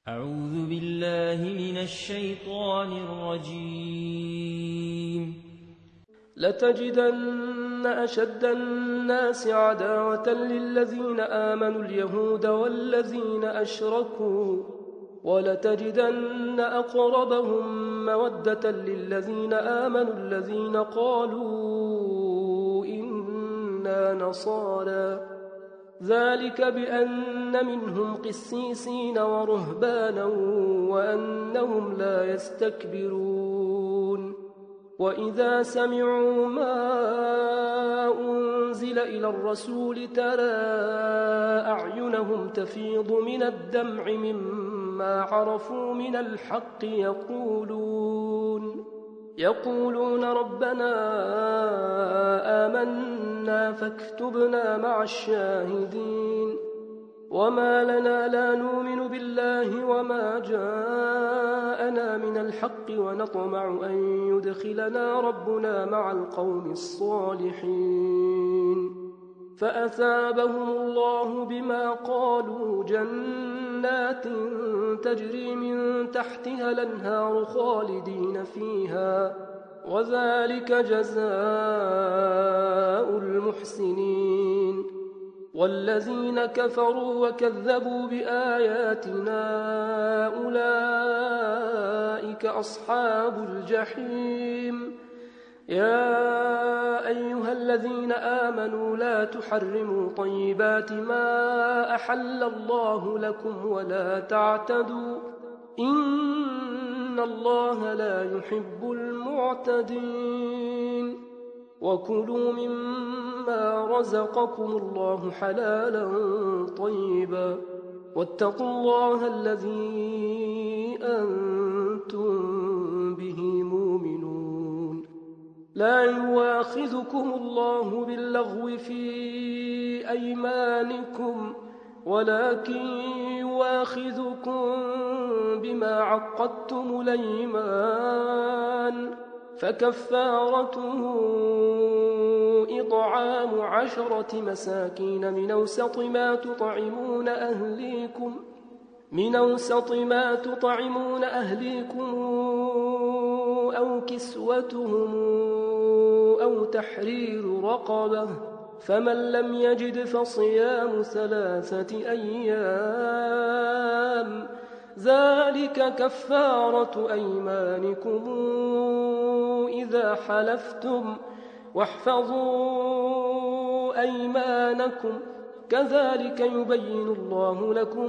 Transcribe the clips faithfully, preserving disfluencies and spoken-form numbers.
أعوذ بالله من الشيطان الرجيم. لتجدن أشد الناس عداوة للذين آمنوا اليهود والذين أشركوا ولتجدن أقربهم مودة للذين آمنوا الذين قالوا إنا نصارى ذلك بأن منهم قسيسين ورهبانا وأنهم لا يستكبرون وإذا سمعوا ما أنزل إلى الرسول ترى أعينهم تفيض من الدمع مما عرفوا من الحق يقولون يقولون ربنا آمنا فاكتبنا مع الشاهدين وما لنا لا نؤمن بالله وما جاءنا من الحق ونطمع أن يدخلنا ربنا مع القوم الصالحين فأثابهم الله بما قالوا جنات تجري من تحتها الأنهار خالدين فيها وذلك جزاء المحسنين والذين كفروا وكذبوا بآياتنا أولئك أصحاب الجحيم يا أيها الذين آمنوا لا تحرموا طيبات ما أحل الله لكم ولا تعتدوا إن الله لا يحب المعتدين وكلوا مما رزقكم الله حلالا طيبا واتقوا الله الذي أنتم به مؤمنون لا يواخذكم الله باللغو في أيمانكم ولكن يواخذكم بما عقدتم الأيمان فكفارته إطعام عشرة مساكين من أوسط ما تطعمون أهليكم من أوسط ما تطعمون أهليكم أو كسوتهم أو تحرير رقبة فمن لم يجد فصيام ثلاثة أيام ذلك كفارة أيمانكم إذا حلفتم واحفظوا أيمانكم كذلك يبين الله لكم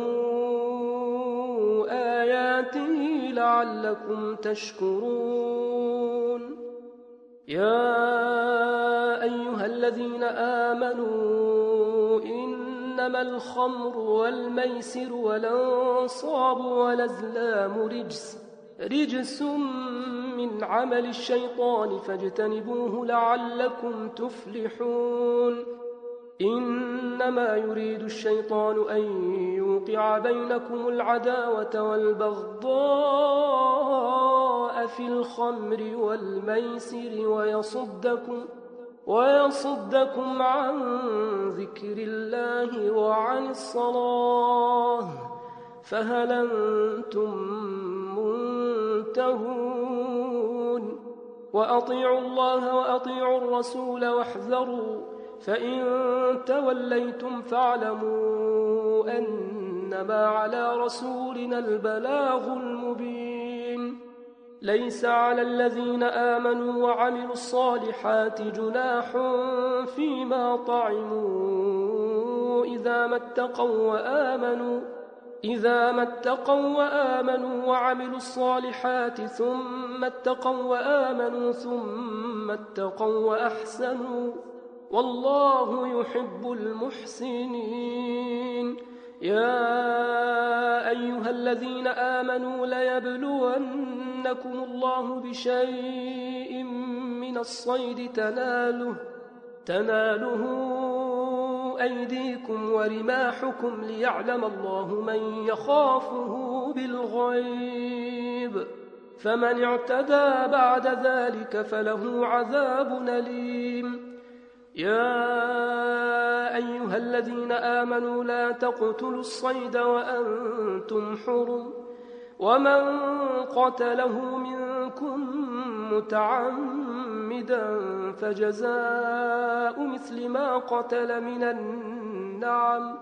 آياته لعلكم تشكرون يا أيها الذين آمنوا إنما الخمر والميسر والأنصاب والأزلام رجس رجس من عمل الشيطان فاجتنبوه لعلكم تفلحون إنما يريد الشيطان أن يوقع بينكم العداوة والبغضاء في الخمر والميسر ويصدكم ويصدكم عن ذكر الله وعن الصلاة فهل أنتم منتهون وأطيعوا الله وأطيعوا الرسول واحذروا فإن توليتم فاعلموا أنما على رسولنا البلاغ المبين ليس على الذين آمنوا وعملوا الصالحات جناح فيما طعموا إذا ما اتقوا وآمنوا إذا ما اتقوا وآمنوا وعملوا الصالحات ثم اتقوا وآمنوا ثم اتقوا وأحسنوا والله يحب المحسنين يا أيها الذين آمنوا ليبلونكم الله بشيء من الصيد تناله تناله أيديكم ورماحكم ليعلم الله من يخافه بالغيب فمن اعتدى بعد ذلك فله عذاب أليم يا أيها الذين آمنوا لا تقتلوا الصيد وأنتم حرم ومن قتله منكم متعمدا فجزاء مثل ما قتل من النعم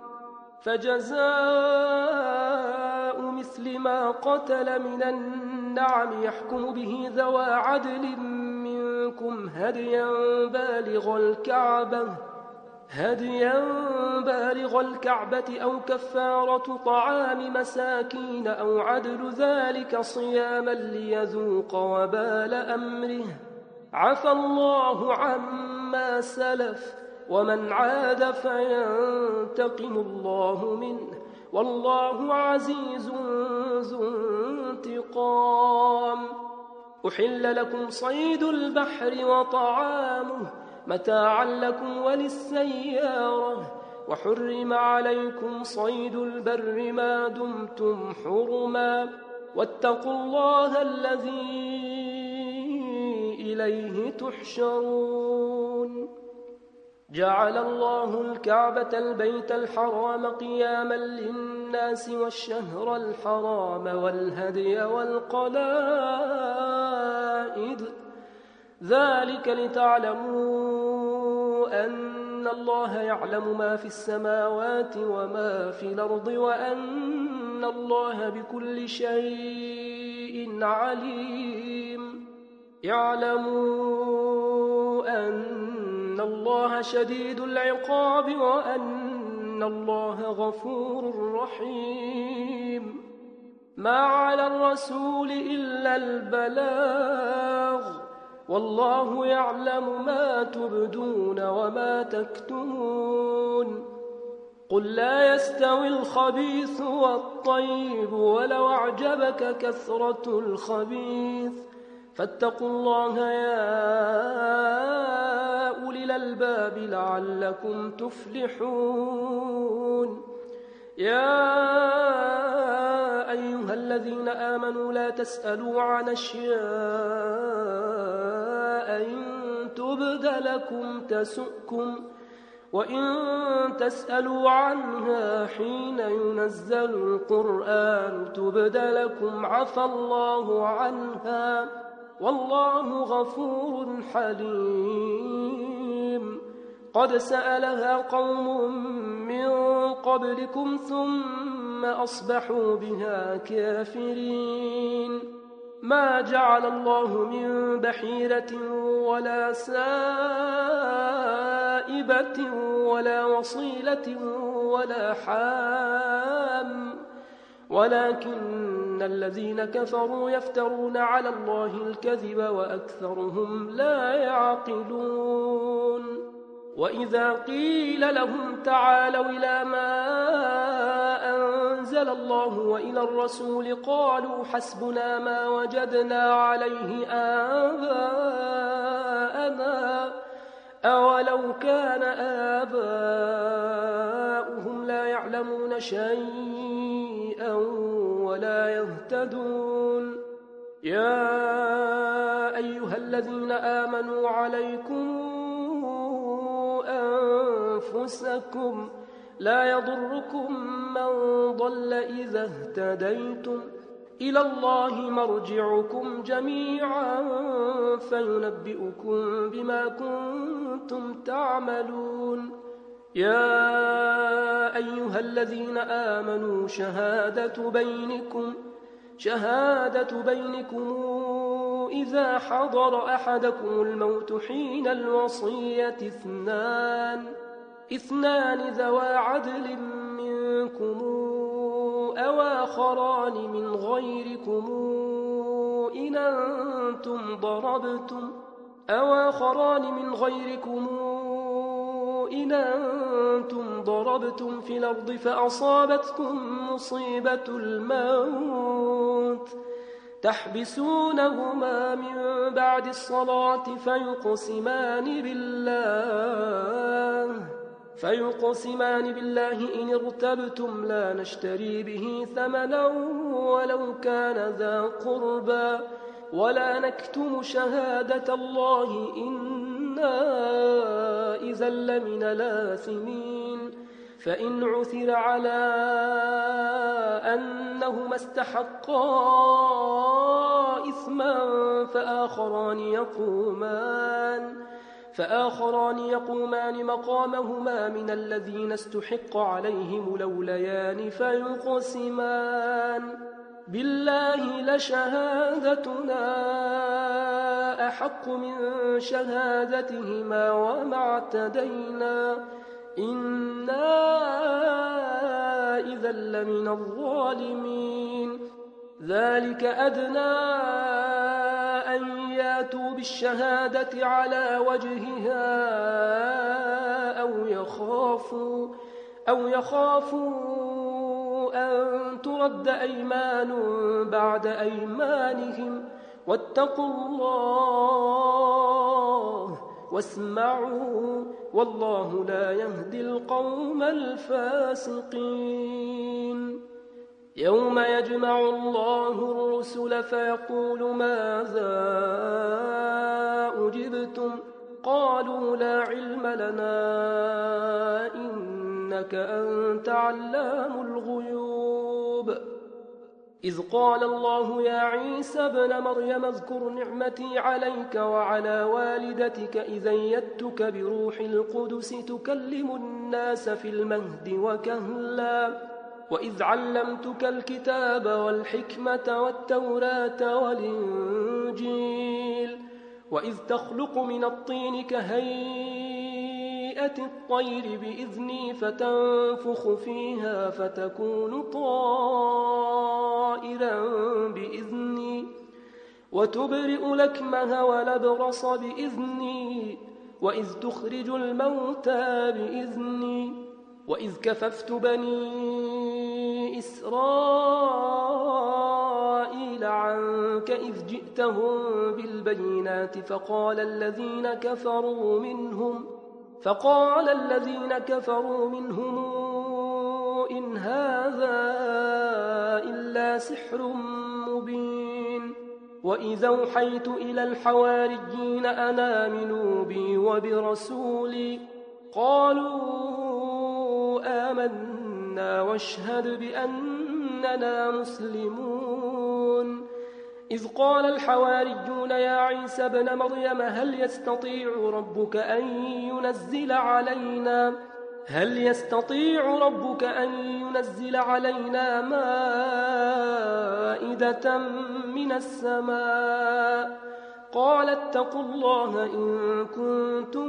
فجزاء مثل ما قتل من النعم يحكم به ذوى عدل منكم هديا بالغ الكعبة هديا بالغ الكعبة أو كفارة طعام مساكين أو عدل ذلك صياما ليذوق وبال أمره عفى الله عما سلف ومن عاد فينتقم الله منه والله عزيز ذو انتقام. أحل لكم صيد البحر وطعامه متاعا لكم وللسيارة وحرم عليكم صيد البر ما دمتم حرما واتقوا الله الذي إليه تحشرون. جعل الله الكعبة البيت الحرام قياما للناس والشهر الحرام والهدي والقلائد ذلك لتعلموا أن الله يعلم ما في السماوات وما في الأرض وأن الله بكل شيء عليم. يعلموا أن الله شديد العقاب وأن الله غفور رحيم. ما على الرسول إلا البلاغ والله يعلم ما تبدون وما تكتمون. قل لا يستوي الخبيث والطيب ولو أعجبك كثرة الخبيث فاتقوا الله يا أولي الألباب لعلكم تفلحون. يا أيها الذين آمنوا لا تسألوا عن أشياء إن تبد لكم تسؤكم وإن تسألوا عنها حين ينزل القرآن تبد لكم عفى الله عنها والله غفور حليم. قد سألها قوم من قبلكم ثم أصبحوا بها كافرين. ما جعل الله من بحيرة ولا سائبة ولا وصيلة ولا حام ولكن الذين كفروا يفترون على الله الكذب وأكثرهم لا يعقلون. وإذا قيل لهم تعالوا إلى ما أنزل الله وإلى الرسول قالوا حسبنا ما وجدنا عليه آباءنا أولو كان آباؤهم لا يعلمون شيئا ولا يهتدون. يا أيها الذين آمنوا عليكم أنفسكم لا يضركم من ضل إذا اهتديتم إلى الله مرجعكم جميعا فينبئكم بما كنتم تعملون. يا أيها الذين آمنوا شهادة بينكم شهادة بينكم إذا حضر أحدكم الموت حين الوصية اثنان اثنان ذوى عدل منكم أو آخران من غيركم إن أنتم ضربتم أو آخران من غيركم إن أنتم ضربتم في الأرض فأصابتكم مصيبة الموت تحبسونهما من بعد الصلاة فيقسمان بالله فيقسمان بالله إن ارتبتم لا نشتري به ثمنا ولو كان ذا قربى ولا نكتم شهادة الله إنا إذا لمن الآثمين. فإن عثر على أنهما استحقا إثما فآخران يقومان فآخران يقومان مقامهما من الذين استحق عليهم الأوليان فيقسمان بالله لشهادتنا أحق من شهادتهما وما اعتدينا إنا إذا لمن الظالمين ذلك أدنى أن ياتوا بالشهادة على وجهها أو يخافوا أو يخافوا أن ترد أيمان بعد أيمانهم واتقوا الله واسمعوا والله لا يهدي القوم الفاسقين يوم يجمع الله الرسل فيقول ماذا أجبتم قالوا لا علم لنا إنك أنت علام الغيوب إذ قال الله يا عيسى ابن مريم اذكر نعمتي عليك وعلى والدتك إذ أيدتك بروح القدس تكلم الناس في المهد وكهلا وإذ علمتك الكتاب والحكمة والتوراة والإنجيل وإذ تخلق من الطين كهيئة الطير بإذني فتنفخ فيها فتكون طائرا بإذني وتبرئ الأكمه والأبرص بإذني وإذ تخرج الموتى بإذني وإذ كففت بني إسرائيل عنك إذ جئتهم بالبينات فقال الذين كفروا منهم فقال الذين كفروا منهم إن هذا إلا سحر مبين وإذا أوحيت إلى الحواريين أن آمنوا بي وبرسولي قالوا آمنا واشهد بأننا مسلمون إذ قال الحواريون يا عيسى ابن مريم هل يستطيع ربك أن ينزل علينا هل يستطيع ربك أن ينزل علينا مائدة من السماء قال اتقوا الله إن كنتم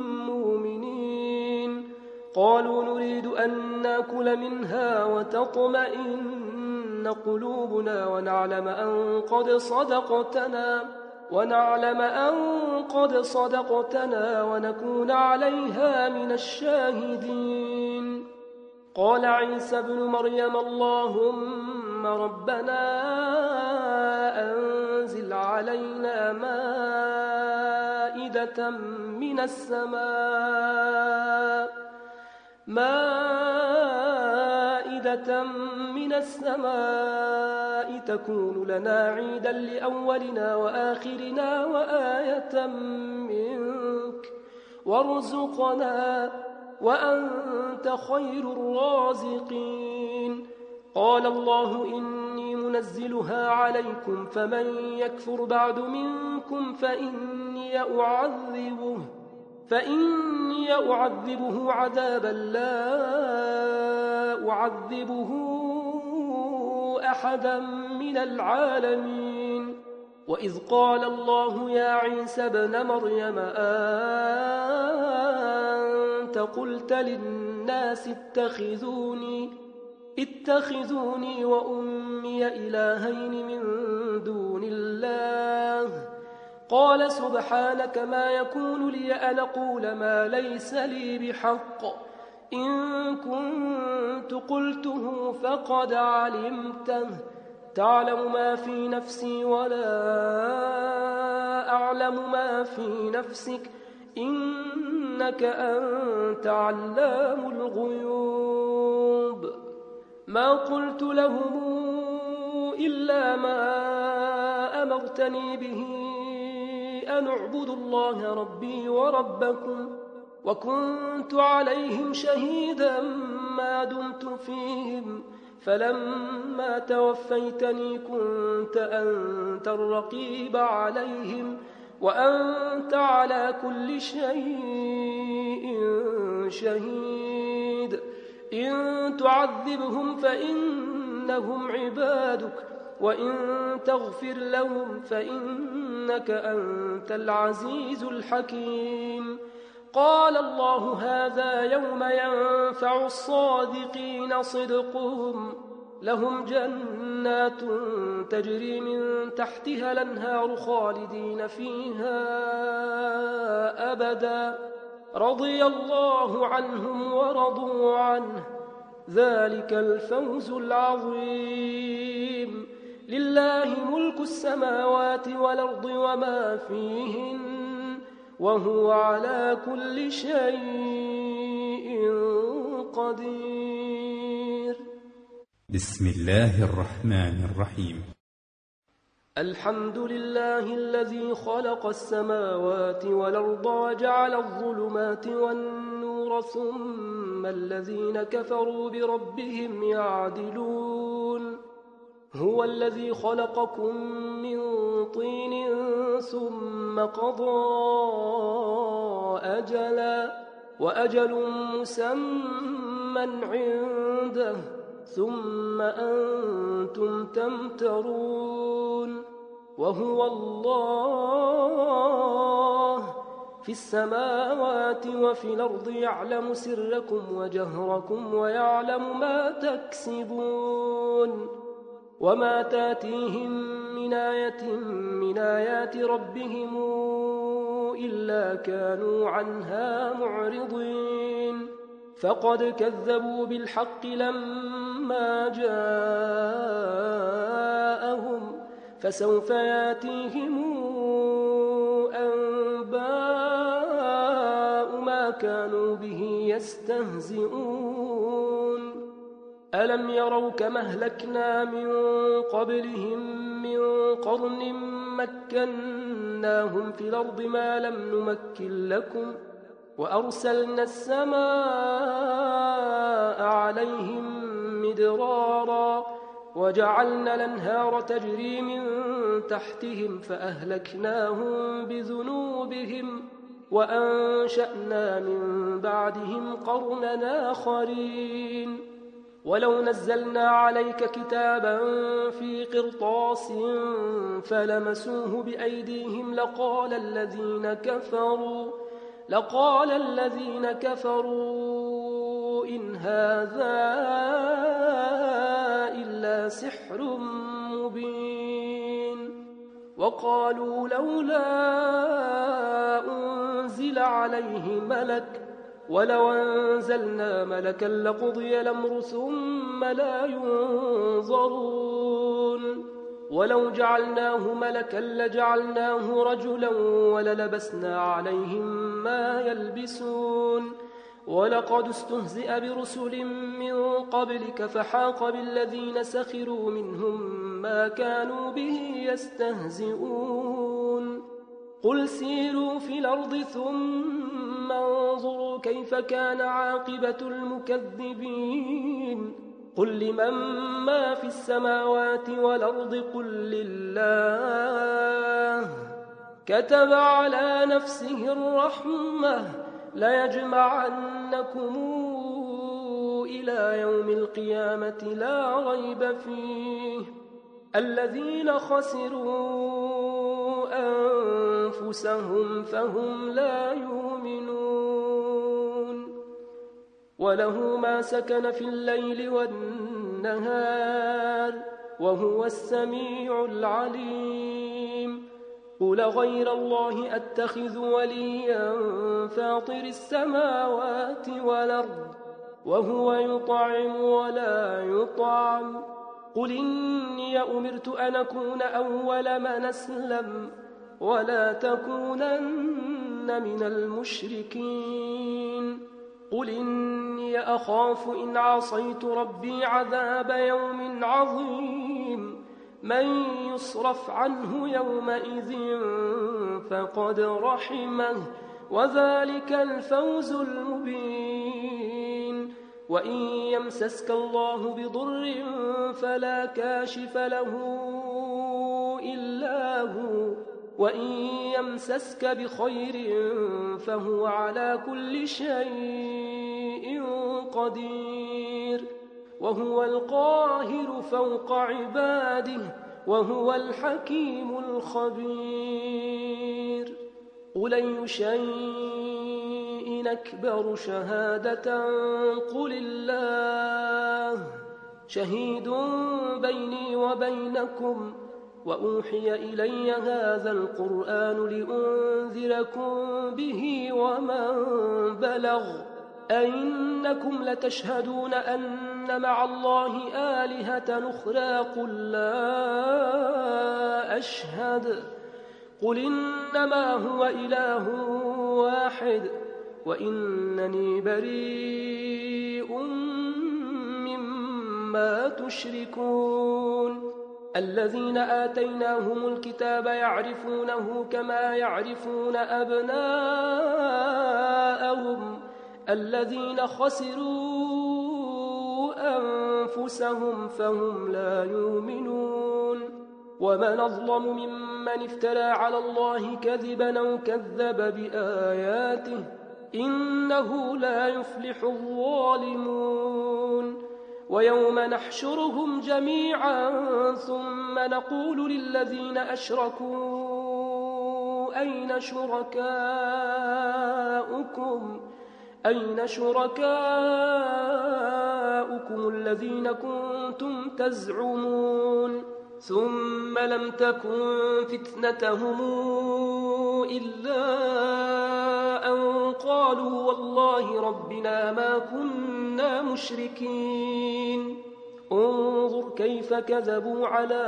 مؤمنين قالوا نريد أن نأكل منها وتطمئن قلوبنا ونعلم أن قد صدقتنا ونعلم أن قد صدقتنا ونكون عليها من الشاهدين قال عيسى ابن مريم اللهم ربنا أنزل علينا مائدة من السماء مائدة من السماء تكون لنا عيدا لأولنا وآخرنا وآية منك وارزقنا وأنت خير الرازقين قال الله إني منزلها عليكم فمن يكفر بعد منكم فإني أعذبه فإني أعذبه عذابا لا أعذبه أحدا من العالمين وإذ قال الله يا عيسى ابن مريم أنت قلت للناس اتخذوني اتخذوني وأمي إلهين من دون الله قال سبحانك ما يكون لي أن أقول ما ليس لي بحق إن كنت قلته فقد علمته تعلم ما في نفسي ولا أعلم ما في نفسك إنك أنت علام الغيوب ما قلت لهم إلا ما أمرتني به أن اعبدوا الله ربي وربكم وكنت عليهم شهيدا ما دمت فيهم، فلما توفيتني كنت أنت الرقيب عليهم، وأنت على كل شيء شهيد. إن تعذبهم فإنهم عبادك، وإن تغفر لهم فإنك أنت العزيز الحكيم. قال الله: هذا يوم ينفع الصادقين صدقهم، لهم جنات تجري من تحتها الأنهار خالدين فيها أبدا، رضي الله عنهم ورضوا عنه، ذلك الفوز العظيم. لله ملك السماوات والأرض وما فيهن، وهو على كل شيء قدير. بسم الله الرحمن الرحيم. الحمد لله الذي خلق السماوات والأرض وجعل الظلمات والنور، ثم الذين كفروا بربهم يعدلون. هو الذي خلقكم من طين ثم قضى أجلا، وأجل مسمى عنده، ثم أنتم تمترون. وهو الله في السماوات وفي الأرض، يعلم سركم وجهركم ويعلم ما تكسبون. وما تاتيهم من آية من آيات ربهم إلا كانوا عنها معرضين. فقد كذبوا بالحق لما جاءهم، فسوف ياتيهم أنباء ما كانوا به يستهزئون. ألم يروا كما أهلكنا من قبلهم من قرن مكناهم في الأرض ما لم نمكن لكم، وأرسلنا السماء عليهم مدرارا، وجعلنا الأنهار تجري من تحتهم فأهلكناهم بذنوبهم، وأنشأنا من بعدهم قرنا آخرين. ولو نزلنا عليك كتابا في قرطاس فلمسوه بأيديهم لقال الذين كفروا لقال الذين كفروا إن هذا إلا سحر مبين. وقالوا لولا أنزل عليه ملك، ولو أنزلنا ملكا لقضي الأمر ثم لا ينظرون. ولو جعلناه ملكا لجعلناه رجلا وللبسنا عليهم ما يلبسون. ولقد استهزئ برسل من قبلك فحاق بالذين سخروا منهم ما كانوا به يستهزئون. قل سيروا في الأرض ثم انظروا كيف كان عاقبة المكذبين. قل لمن ما في السماوات والأرض قل لله. كتب على نفسه الرحمة ليجمعنكم إلى يوم القيامة لا ريب فيه. الذين خسروا أنفسهم فهم لا يؤمنون. وله ما سكن في الليل والنهار وهو السميع العليم. قل غير الله أتخذ وليا فاطر السماوات والأرض وهو يطعم ولا يطعم. قل إني أمرت أن أكون أول من أسلم ولا تكونن من المشركين. قل إني أخاف إن عصيت ربي عذاب يوم عظيم. من يصرف عنه يومئذ فقد رحمه وذلك الفوز المبين. وإن يمسسك الله بضر فلا كاشف له إلا هو وإن يمسسك بخير فهو على كل شيء قدير وهو القاهر فوق عباده وهو الحكيم الخبير قل أي شيء أكبر شهادة قل الله شهيد بيني وبينكم وأوحي إلي هذا القرآن لأنذركم به ومن بلغ أئنكم لتشهدون أن مع الله آلهة أخرى قل لا أشهد قل إنما هو إله واحد وإنني بريء مما تشركون الذين آتيناهم الكتاب يعرفونه كما يعرفون أبناءهم الذين خسروا أنفسهم فهم لا يؤمنون ومن أظلم ممن افترى على الله كذبا أو كذب بآياته إنه لا يفلح الظالمون ويوم نحشرهم جميعا ثم نقول للذين أشركوا أين شركاؤكم أين شركاؤكم الذين كنتم تزعمون ثم لم تكن فتنتهم إلا أن قالوا والله ربنا ما كنا مشركين انظر كيف كذبوا على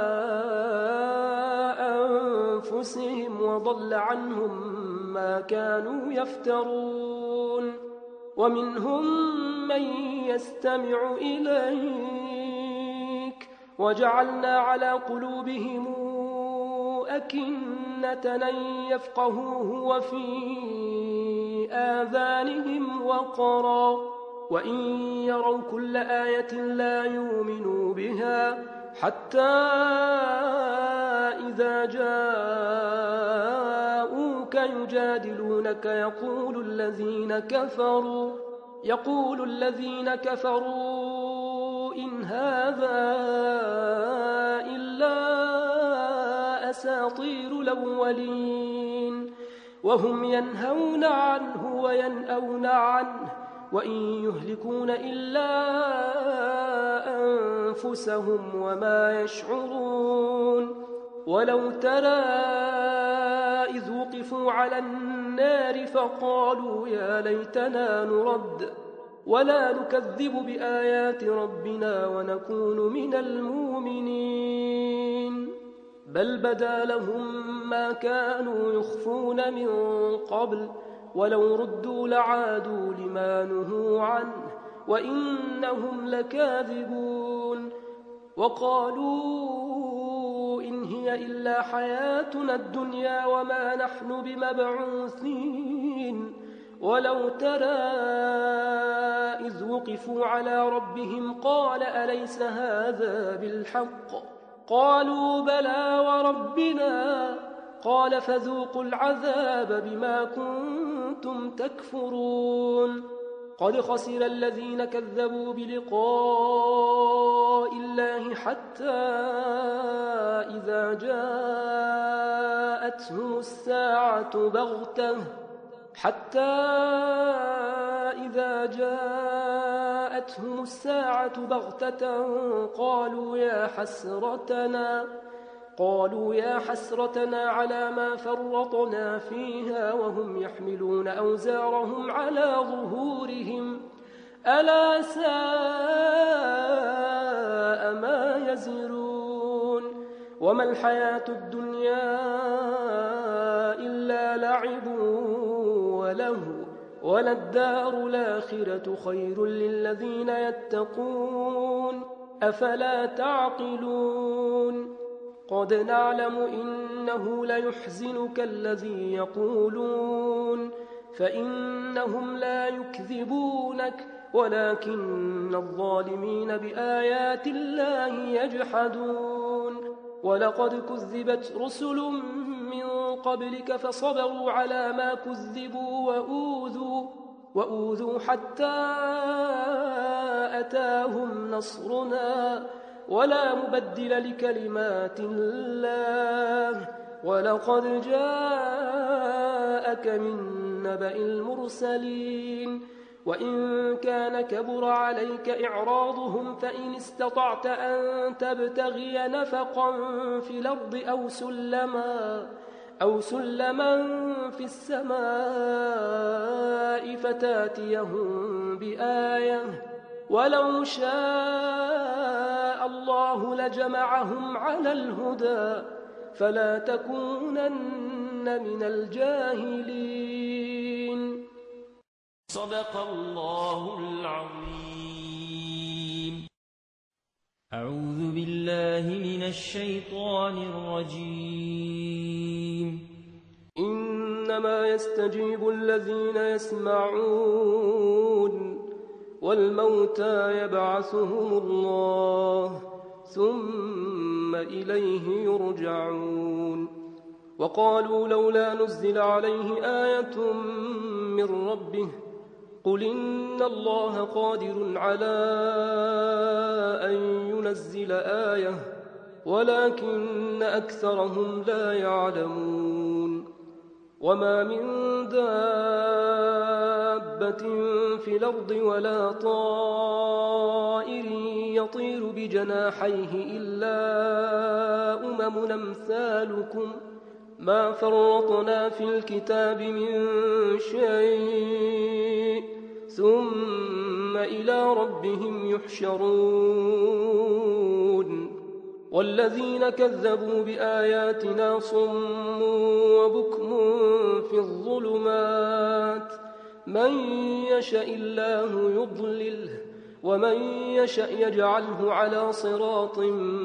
أنفسهم وضل عنهم ما كانوا يفترون ومنهم من يستمع إليك وجعلنا على قلوبهم أكنة أن يفقهوه وفي آذانهم وقرا وإن يروا كل آية لا يؤمنوا بها حتى إذا جاءوك يجادلونك يقول الذين كفروا يقول الذين كفروا إن هذا إلا أساطير الأولين وهم ينهون عنه وينأون عنه وإن يهلكون إلا أنفسهم وما يشعرون ولو ترى إذ وقفوا على النار فقالوا يا ليتنا نرد ولا نكذب بآيات ربنا ونكون من المؤمنين بل بدا لهم ما كانوا يخفون من قبل ولو ردوا لعادوا لما نهوا عنه وإنهم لكاذبون وقالوا إن هي إلا حياتنا الدنيا وما نحن بمبعوثين ولو ترى إذ وقفوا على ربهم قال أليس هذا بالحق قالوا بلى وربنا قال فذوقوا العذاب بما كنتم تكفرون قد خسر الذين كذبوا بلقاء الله حتى إذا جاءتهم الساعة بغتة حتى إذا جاءتهم الساعة بغتة قالوا يا حسرتنا قالوا يا حسرتنا على ما فرطنا فيها وهم يحملون أوزارهم على ظهورهم ألا ساء ما يزرون وما الحياة الدنيا إلا لعب وله وللدار الآخرة خير للذين يتقون أفلا تعقلون قد نعلم إنه ليحزنك الذي يقولون فإنهم لا يكذبونك ولكن الظالمين بآيات الله يجحدون ولقد كذبت رسل من قبلك فصبروا على ما كذبوا وأوذوا, وأوذوا حتى أتاهم نصرنا ولا مبدل لكلمات الله ولقد جاءك من نبأ المرسلين وإن كان كبر عليك إعراضهم فإن استطعت أن تبتغي نفقا في الأرض أو سلما أو سلما في السماء فتاتيهم بآية ولو شاء الله لجمعهم على الهدى فلا تكونن من الجاهلين. صدق الله العظيم. أعوذ بالله من الشيطان الرجيم. إنما يستجيب الذين يسمعون والموتى يبعثهم الله ثم إليه يرجعون. وقالوا لولا نزل عليه آية من ربه قل إن الله قادر على أن ينزل آية ولكن أكثرهم لا يعلمون. وما من دابة في الأرض ولا طائر يطير بجناحيه إلا أمم أمثالكم ما فرطنا في الكتاب من شيء ثم إلى ربهم يحشرون. والذين كذبوا بآياتنا صم وبكم في الظلمات من يشاء الله يضلله ومن يشاء يجعله على صراط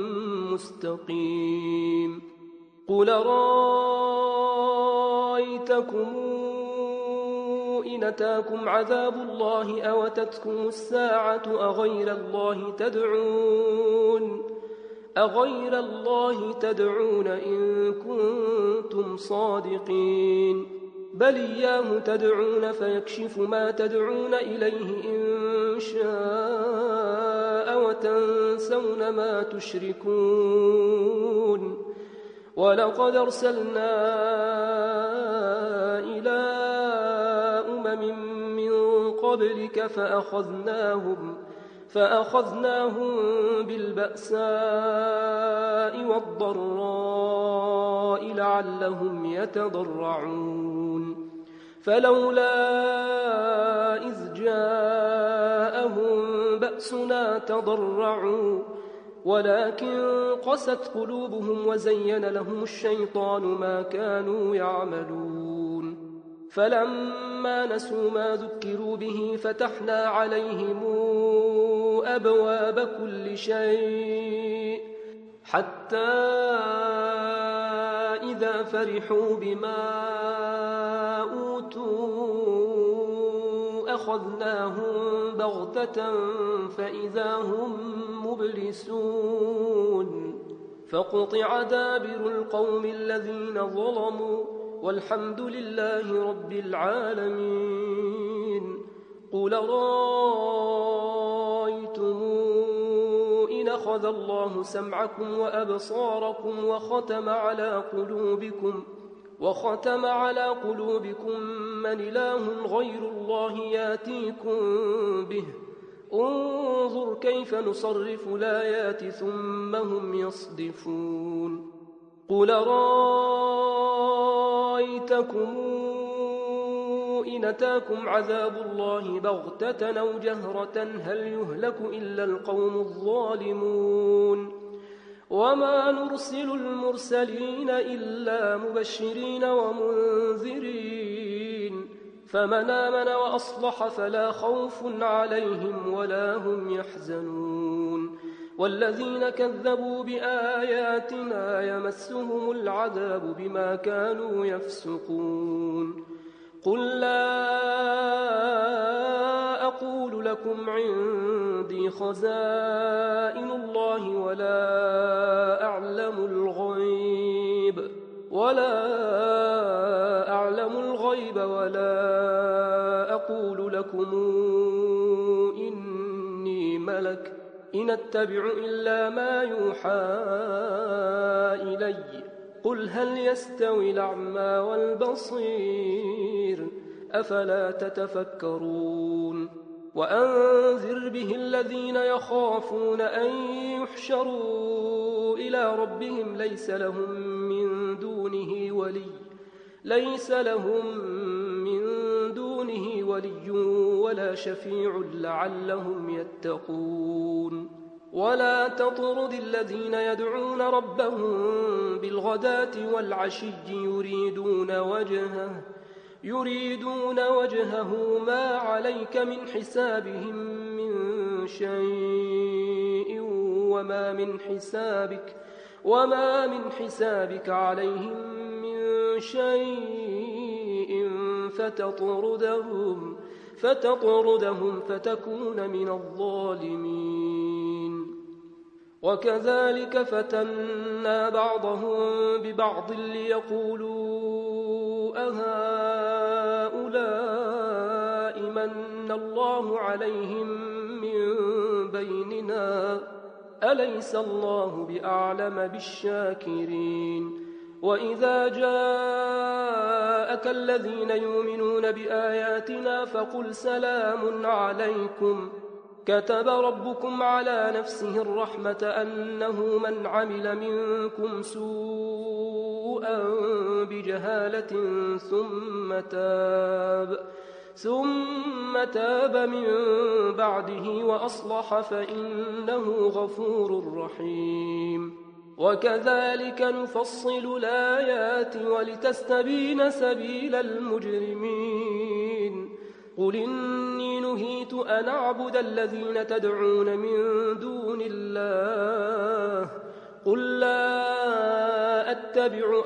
مستقيم. قل رأيتكم إن أتاكم عذاب الله أو أتتكم الساعة أغير الله تدعون أغير الله تدعون إن كنتم صادقين بل إياه تدعون فيكشف ما تدعون إليه إن شاء وتنسون ما تشركون. ولقد أرسلنا إلى أمم من قبلك فأخذناهم فأخذناهم بالبأساء والضراء لعلهم يتضرعون. فلولا إذ جاءهم بأسنا تضرعوا ولكن قست قلوبهم وزين لهم الشيطان ما كانوا يعملون. فلما نسوا ما ذكروا به فتحنا عليهم أبواب كل شيء حتى إذا فرحوا بما أوتوا أخذناهم بغتة فإذا هم مبلسون. فقطع دابر القوم الذين ظلموا والحمد لله رب العالمين. قل رأيتم إن أخذ الله سمعكم وأبصاركم وختم على قلوبكم وختم على قلوبكم من إله غير الله ياتيكم به انظر كيف نصرف الآيات ثم هم يصدفون. قل رأيتكم إن أتاكم عذاب الله بغتة أو جهرة هل يهلك إلا القوم الظالمون. وما نرسل المرسلين إلا مبشرين ومنذرين فمن آمن وأصلح فلا خوف عليهم ولا هم يحزنون. والذين كذبوا بآياتنا يمسهم العذاب بما كانوا يفسقون. قل لا أقول لكم عندي خزائن الله ولا أعلم الغيب ولا أعلم الغيب ولا أقول لكم إني ملك إن أتبع إلا ما يوحى إلي قل هل يستوي الأعمى والبصير أفلا تتفكرون وأنذر به الذين يخافون أن يحشروا إلى ربهم ليس لهم من دونه ولي ليس لهم من دونه ولي ولا شفيع لعلهم يتقون ولا تطرد الذين يدعون ربهم بالغداة والعشي يريدون وجهه يريدون وجهه ما عليك من حسابهم من شيء وما من حسابك وما من حسابك عليهم من شيء فتطردهم فتطردهم فتكون من الظالمين وكذلك فتنا بعضهم ببعض ليقولوا أهؤلاء من الله عليهم من بيننا أليس الله بأعلم بالشاكرين وإذا جاءك الذين يؤمنون بآياتنا فقل سلام عليكم كتب ربكم على نفسه الرحمة أنه من عمل منكم سوءا بجهالة ثم تاب ثم تاب من بعده وأصلح فإنه غفور رحيم وكذلك نفصل الآيات ولتستبين سبيل المجرمين قل إني نهيت أن أعبد الذين تدعون من دون الله قل لا أتبع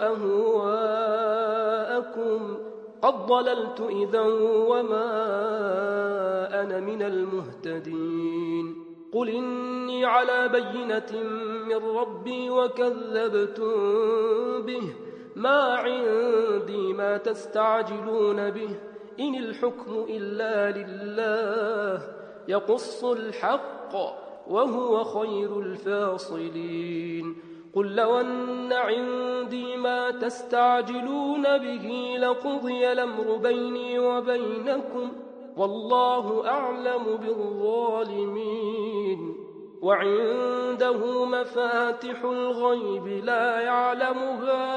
أهواءكم قد ضللت إذا وما أنا من المهتدين قل إني على بينة من ربي وكذبتم به ما عندي ما تستعجلون به إن الحكم إلا لله يقص الحق وهو خير الفاصلين قل لو أن عندي ما تستعجلون به لقضي الأمر بيني وبينكم والله أعلم بالظالمين وعنده مفاتح الغيب لا يعلمها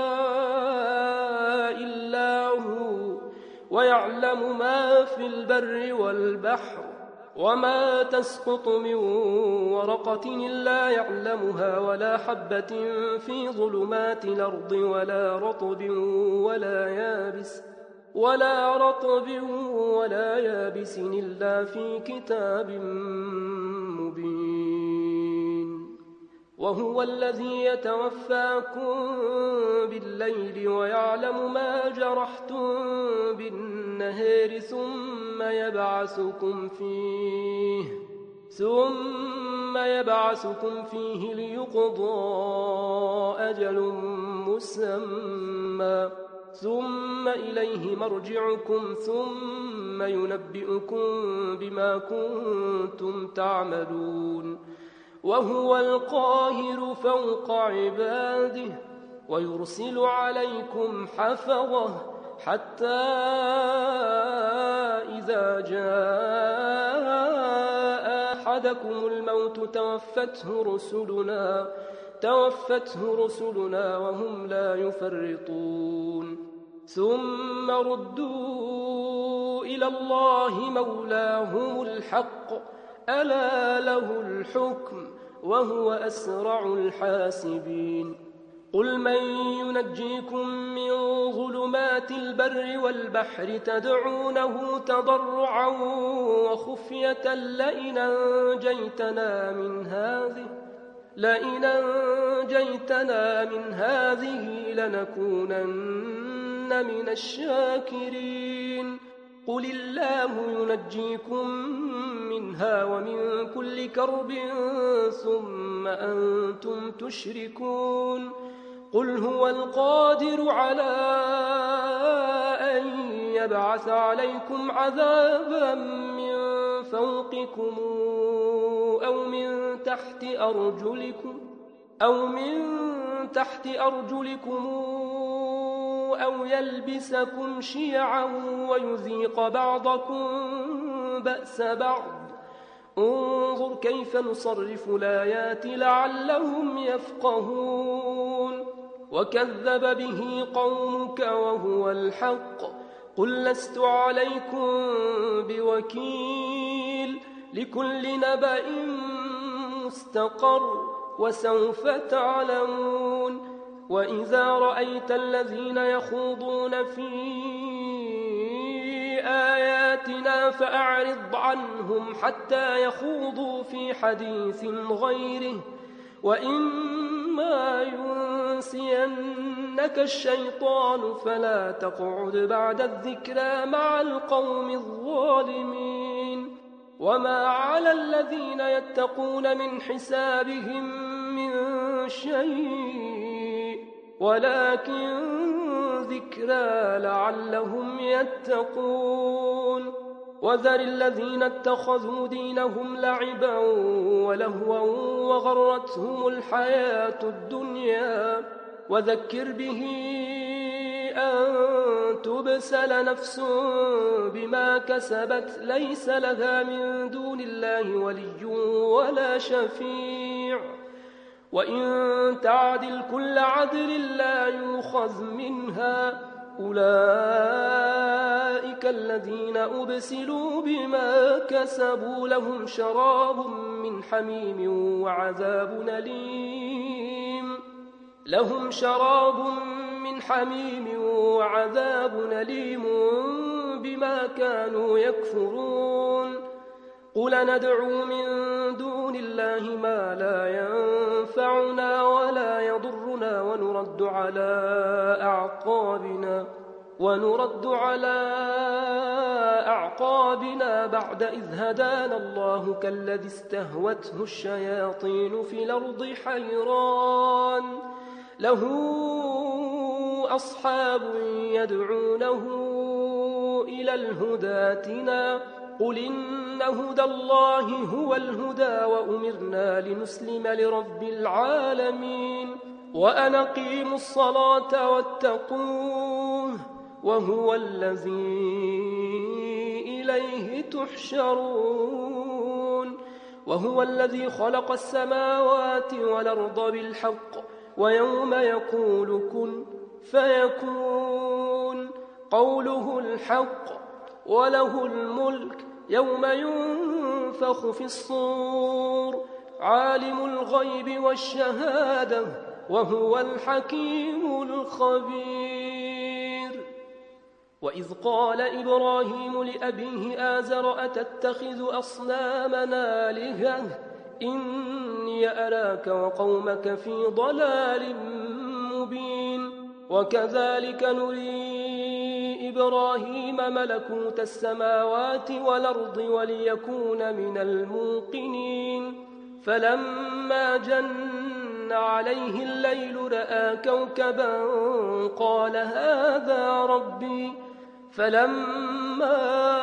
إلا هو ويعلم ما في البر والبحر وما تسقط من ورقة إلا يعلمها ولا حبة في ظلمات الأرض ولا رطب ولا يابس ولا رطب ولا يابس إلا في كتاب مبين وهو الذي يتوفاكم بالليل ويعلم ما جرحتم بالنهار ثم يبعثكم فيه ثم يبعثكم فيه ليقضى أجل مسمى ثم إليه مرجعكم ثم ينبئكم بما كنتم تعملون وهو القاهر فوق عباده ويرسل عليكم حفظه حتى إذا جاء أحدكم الموت توفته رسلنا توفته رسلنا وهم لا يفرطون ثم ردوا إلى الله مولاهم الحق ألا له الحكم وهو أسرع الحاسبين قل من ينجيكم من ظلمات البر والبحر تدعونه تضرعا وخفية لئن أنجيتنا من هذه لئن أنجيتنا من هذه لنكونن من الشاكرين قل الله ينجيكم منها ومن كل كرب ثم أنتم تشركون قل هو القادر على أن يبعث عليكم عذابا من فوقكم أو من تحت أرجلكم أو من تحت أرجلكم أو يلبسكم شيعا ويذيق بعضكم بأس بعض انظر كيف نصرف الآيات لعلهم يفقهون وكذب به قومك وهو الحق قل لست عليكم بوكيل لكل نبأ مستقر وسوف تعلمون وإذا رأيت الذين يخوضون في آياتنا فأعرض عنهم حتى يخوضوا في حديث غيره وإما ينسينك الشيطان فلا تقعد بعد الذكرى مع القوم الظالمين وما على الذين يتقون من حسابهم من شيء ولكن ذكرى لعلهم يتقون وذر الذين اتخذوا دينهم لعبا ولهوا وغرتهم الحياة الدنيا وذكر به أن تبسل نفس بما كسبت ليس لها من دون الله ولي ولا شفيع وإن تعدل كل عدل لا يؤخذ منها أولئك الذين أبسلوا بما كسبوا لهم شراب من حميم وعذاب أليم لهم شراب من حميم وعذاب أليم بما كانوا يكفرون قل ندعو من دون الله ما لا ينفعنا ولا يضرنا ونرد على أعقابنا ونرد على أعقابنا بعد إذ هدانا الله كالذي استهوته الشياطين في الأرض حيران له أصحاب يدعونه إلى الهدى ائتنا قل إن هدى الله هو الهدى وأمرنا لنسلم لرب العالمين وأن أقيموا الصلاة واتقوه وهو الذي إليه تحشرون وهو الذي خلق السماوات والأرض بالحق ويوم يقول كن فيكون قوله الحق وله الملك يوم ينفخ في الصور عالم الغيب والشهادة وهو الحكيم الخبير وإذ قال إبراهيم لأبيه آزر أتتخذ أصنامنا آلهة إني أراك وقومك في ضلال مبين وكذلك نري إبراهيم ملكوت السماوات والأرض وليكون من الموقنين فلما جن عليه الليل رأى كوكبا قال هذا ربي فلما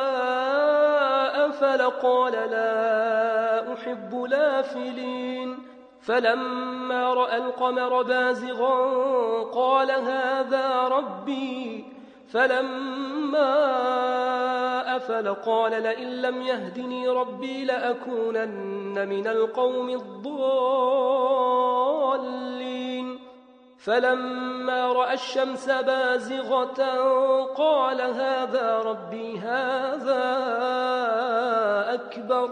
أفل قال لا أحب الآفلين فلما رأى القمر بازغا قال هذا ربي فلما أفل قال لئن لم يهدني ربي لأكونن من القوم الضالين فلما رأى الشمس بازغة قال هذا ربي هذا أكبر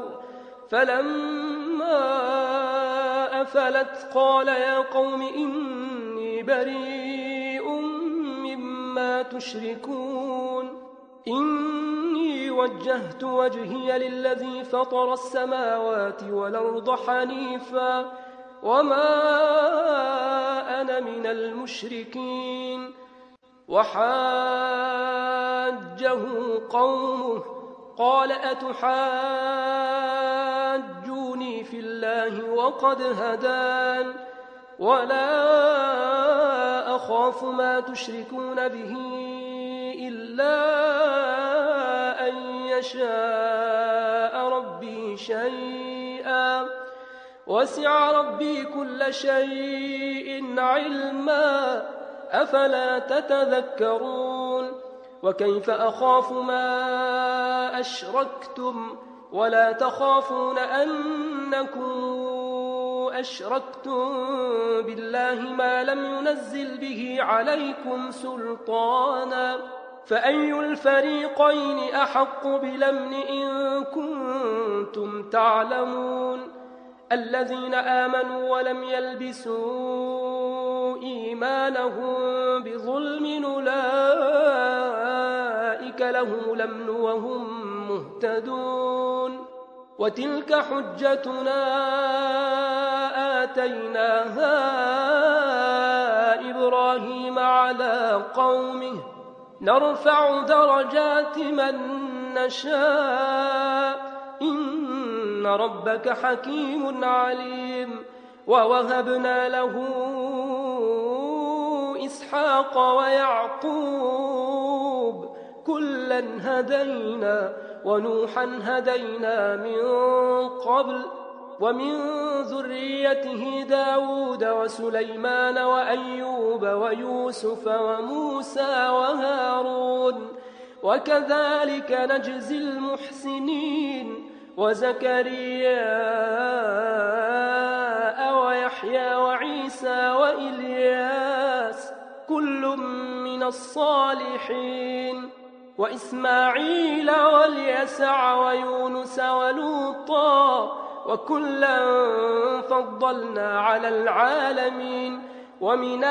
فلما أفلت قال يا قوم إني بريء مما تشركون إني وجهت وجهي للذي فطر السماوات والأرض حنيفا وما أنا من المشركين وحاجه قومه قال أتحاجوني في الله وقد هدان ولا أخاف ما تشركون به إلا أن يشاء ربي شيئا وسع ربي كل شيء علما أفلا تتذكرون وكيف أخاف ما أشركتم ولا تخافون أنكم أشركتم بالله ما لم ينزل به عليكم سلطانا فأي الفريقين أحق بالأمن إن كنتم تعلمون الذين آمنوا ولم يلبسوا إيمانهم بظلم أولئك لهم الأمن وهم مهتدون وتلك حجتنا آتيناها إبراهيم على قومه نرفع درجات من نشاء إن ربك حكيم عليم ووهبنا له إسحاق ويعقوب كلا هدينا ونوحا هدينا من قبل ومن ذريته داود وسليمان وأيوب ويوسف وموسى وهارون وكذلك نجزي المحسنين وزكريا ويحيى وعيسى وإلياس كل من الصالحين وإسماعيل واليسع ويونس ولوطا وكلا فضلنا على العالمين ومن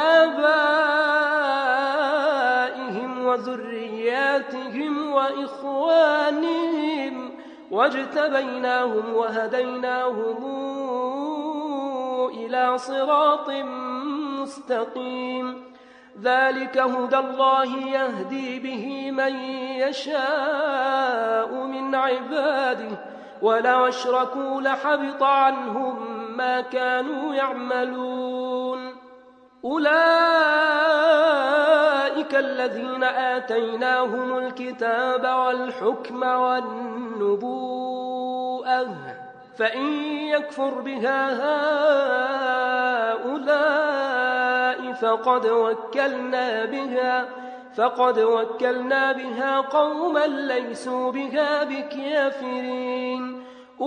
آبائهم وذرياتهم وإخوانهم واجتبيناهم وهديناهم إلى صراط مستقيم ذلك هدى الله يهدي به من يشاء من عباده ولو أشركوا لحبط عنهم ما كانوا يعملون أولئك الذين آتيناهم الكتاب والحكم والنبوءة فإن يكفر بها هؤلاء فقد وكلنا بها فقد وكلنا بها قوما ليسوا بها بكافرين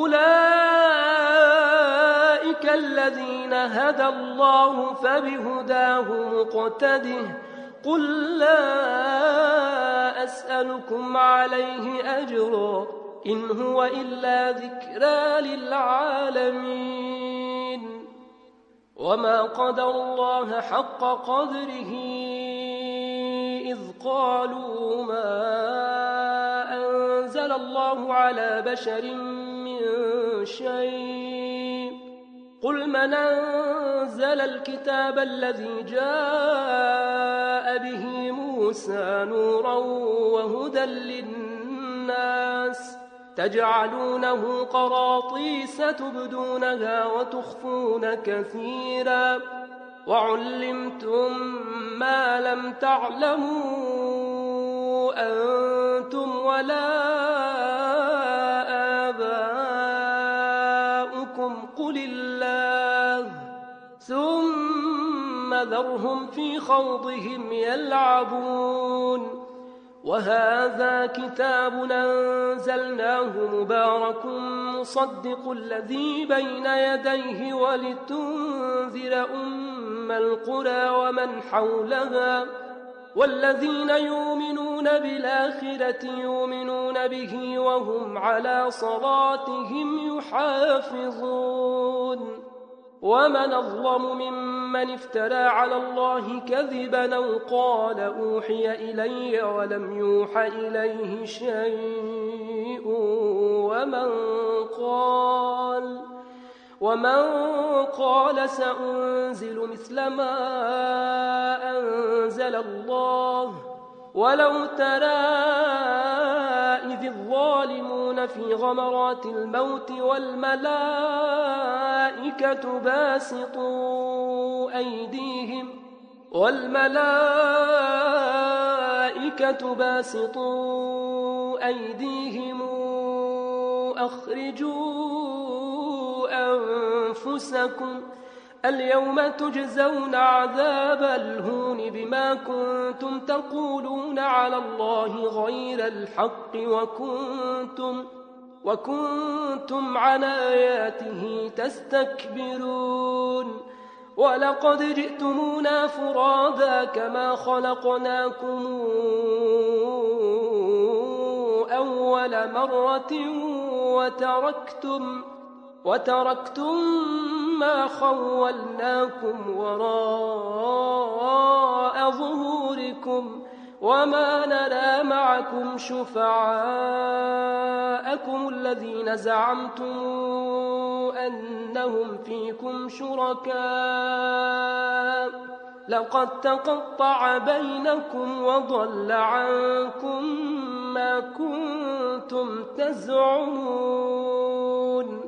أولئك الذين هدى الله فبهداه مقتده قل لا أسألكم عليه أجرا إن هو إلا ذكرى للعالمين وما قدر الله حق قدره إذ قالوا ما أنزل الله على بشر من شيء قل من أنزل الكتاب الذي جاء به موسى نورا وهدى للناس تجعلونه قراطيس تبدونها وتخفون كثيرا وعلمتم ما لم تعلموا أنتم ولا آباؤكم قل الله ثم ذرهم في خوضهم يلعبون وهذا كتاب أنزلناه مبارك مصدق الذي بين يديه ولتنذر أم القرى ومن حولها والذين يؤمنون بالآخرة يؤمنون به وهم على صلاتهم يحافظون ومن أظلم ممن افترى على الله كذبا أو قال أوحي إلي ولم يوح إليه شيء ومن قال ومن قال سأنزل مثل ما أنزل الله ولو ترى إذ الظالمون في غمرات الموت والملائكة باسطوا أيديهم والملائكة باسطوا أيديهم أخرجوا أنفسكم اليوم تجزون عذاب الهون بما كنتم تقولون على الله غير الحق وكنتم وكنتم عن آياته تستكبرون ولقد جئتمونا فرادا كما خلقناكم أول مرة وتركتم وتركتم ما خولناكم وراء ظهوركم وما نرى معكم شفعاءكم الذين زعمتم أنهم فيكم شركاء لقد تقطع بينكم وضل عنكم ما كنتم تزعمون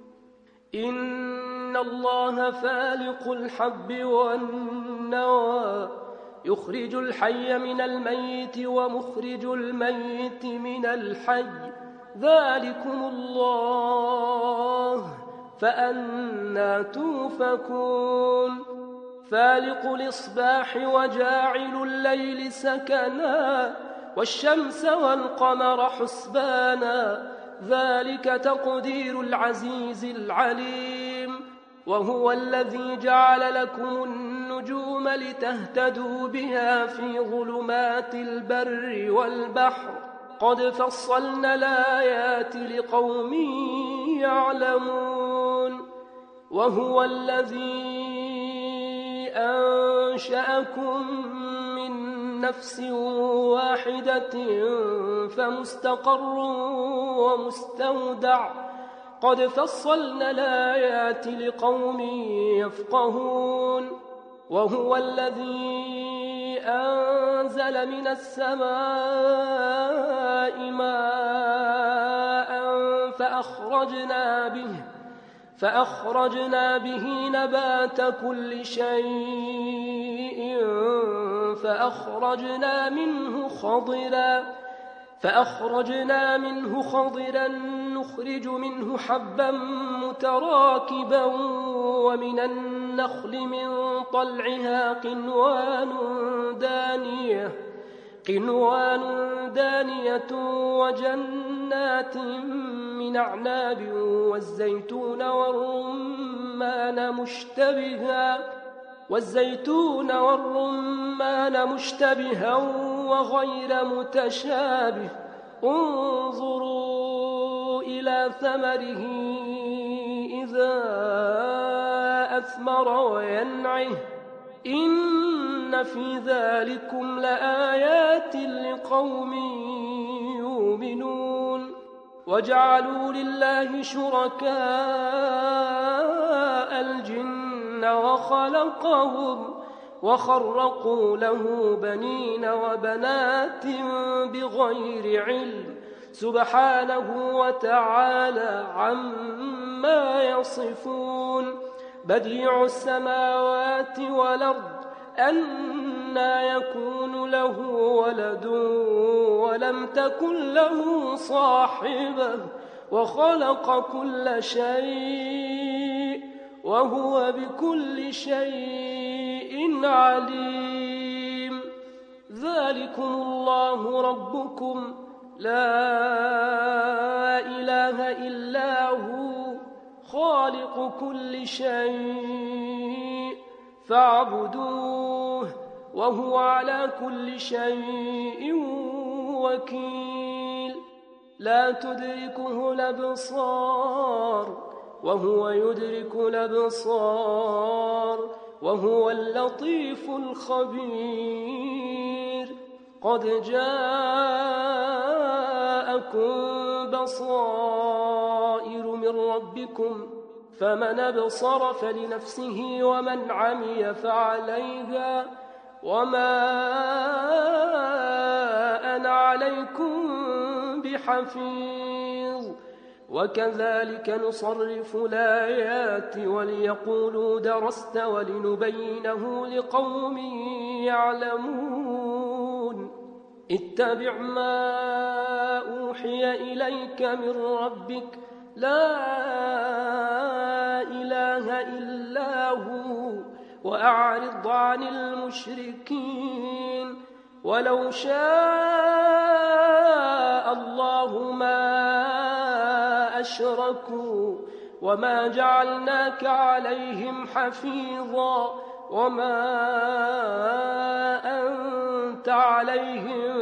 إن الله فالق الحب والنوى يخرج الحي من الميت ومخرج الميت من الحي ذلكم الله فأنى توفكون فالق الإصباح وجاعل الليل سكنا والشمس والقمر حسبانا ذلك تقدير العزيز العليم وهو الذي جعل لكم النجوم لتهتدوا بها في ظلمات البر والبحر قد فصلنا الآيات لقوم يعلمون وهو الذي أنشأكم من نفس واحدة فمستقر ومستودع قد فصلنا الآيات لقوم يفقهون وهو الذي أنزل من السماء ماء فأخرجنا به فأخرجنا به نبات كل شيء فأخرجنا منه خضرا فأخرجنا منه خضرا نخرج منه حبا متراكبا ومن النخل من طلعها قنوان دانية قنوان دانية وجنات من أعناب والزيتون والرمان مشتبها والزيتون والرمان مشتبها وغير متشابه انظروا إلى ثمره إذا أثمر وينعه إن في ذلكم لآيات لقوم يؤمنون وجعلوا لله شركاء الجن وخلقهم وخرقوا له بنين وبنات بغير علم سبحانه وتعالى عما يصفون بديع السماوات والأرض أنى يكون له ولد ولم تكن له صاحبة وخلق كل شيء وهو بكل شيء عليم ذلكم الله ربكم لا إله إلا هو خالق كل شيء فاعبدوه وهو على كل شيء وكيل لا تدركه الأبصار وهو يدرك الأبصار وهو اللطيف الخبير قد جاءكم بصائر من ربكم فمن أبصر فلنفسه ومن عمي فعليها وما عليكم بحفيظ وكذلك نصرف الآيات وليقولوا درست ولنبينه لقوم يعلمون اتبع ما أوحي إليك من ربك لا إله إلا هو وأعرض عن المشركين ولو شاء الله ما أشركوا وما جعلناك عليهم حفيظا وما أنت عليهم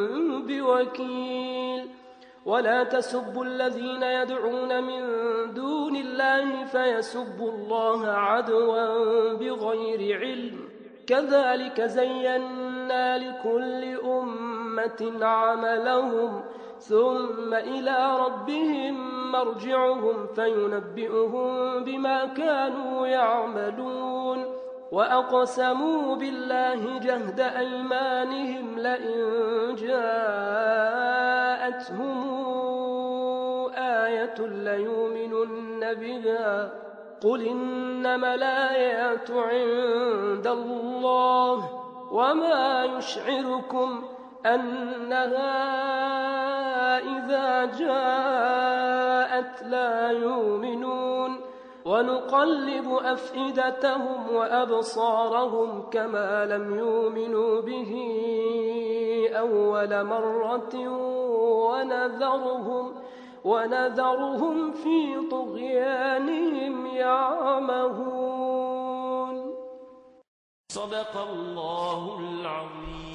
بوكيل ولا تسبوا الذين يدعون من دون الله فيسبوا الله عدوا بغير علم كذلك زينا لكل أمة عملهم ثم إلى ربهم مرجعهم فينبئهم بما كانوا يعملون وأقسموا بالله جهد أيمانهم لئن جاءتهم آية ليؤمنن بها قل إنما الآيات عند الله وما يشعركم أنها إذا جاءت لا يؤمنون ونقلب أفئدتهم وأبصارهم كما لم يؤمنوا به أول مرة ونذرهم ونذرهم في طغيانهم يعمهون صدق الله العظيم.